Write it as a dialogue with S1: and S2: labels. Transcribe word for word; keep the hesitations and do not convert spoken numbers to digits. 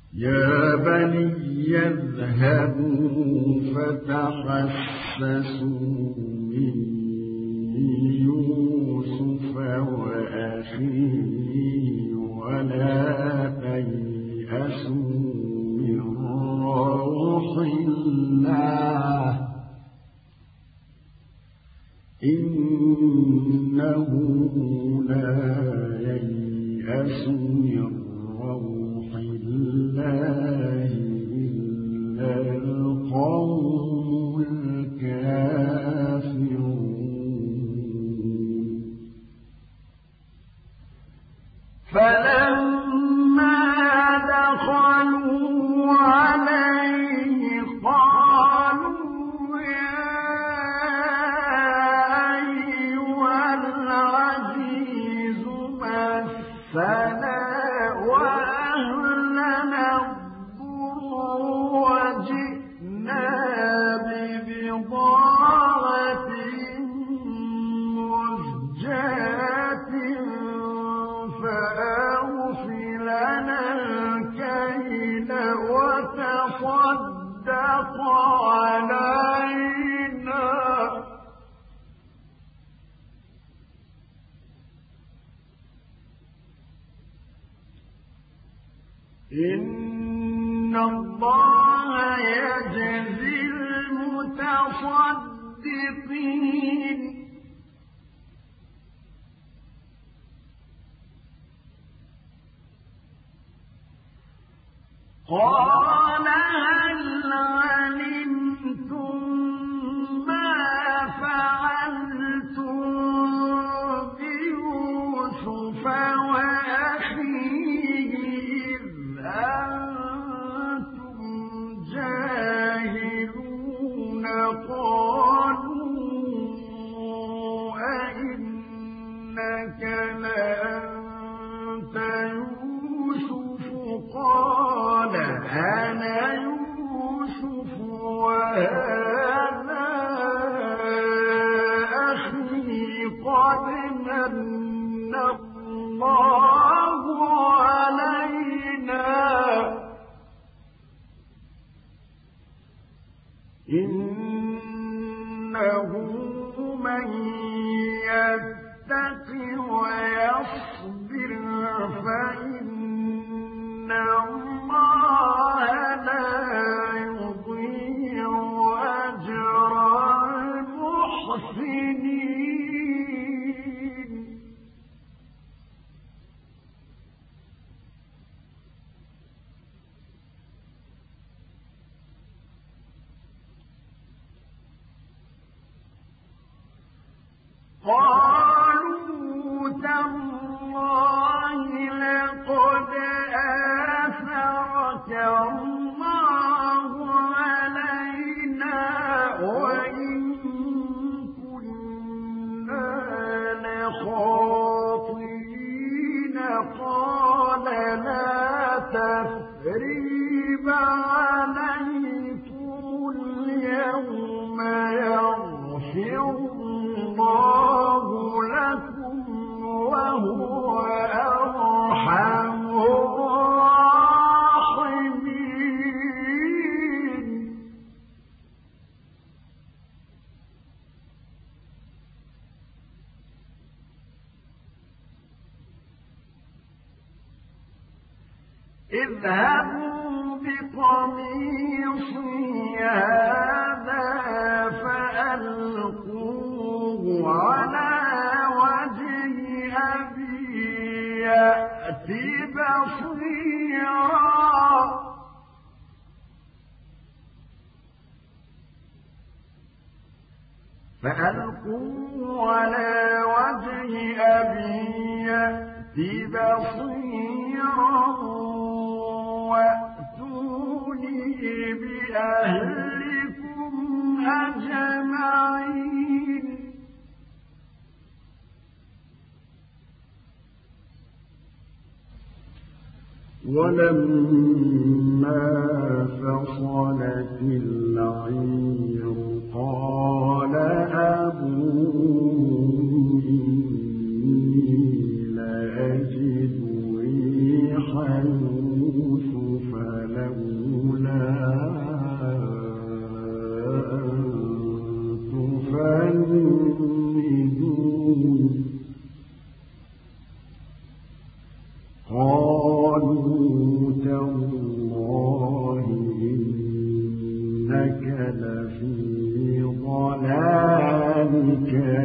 S1: يا بني اذهبوا فتحسسوا من يوسف وأخيه ولا تيأسوا من روح الله إنه لا ييأس من روح الله إلا القوم الكافرون. فلما دخلوا عليه قالوا يا أيها العزيز مسنا وأهلنا الضر وجئنا ببضاعة مزجاة فأوف لنا الكيل وتصدق علينا إن الله يجزي المتصدقين. قال هل علمتم ما فعلتم بيوسف وأخيه إذ أنتم جاهلون؟ قالوا أئنك لأنت يوسف؟ قال أنا يوسف وهذا أخي قد من الله علينا إنه من يتق ويصبر فإن الله لا يضيع أجر المحسنين. قالوا تالله لقد آثرك الله علينا وإن كنا لخاطئين. قال لا تثريب عليكم اليوم يغفر الله لكم وهو أرحم الراحمين. اذهبوا بقميصي هذا فألقوه على وجه أبي يأت بصيرا فألقوه على وجه أبي يأت بصيرا وأتوني بأهلكم أجمعين. ولما فصلت العير قال أبوهم إني لأجد ريح يوسف يفندون قالوا تالله إنك لفي ضلالك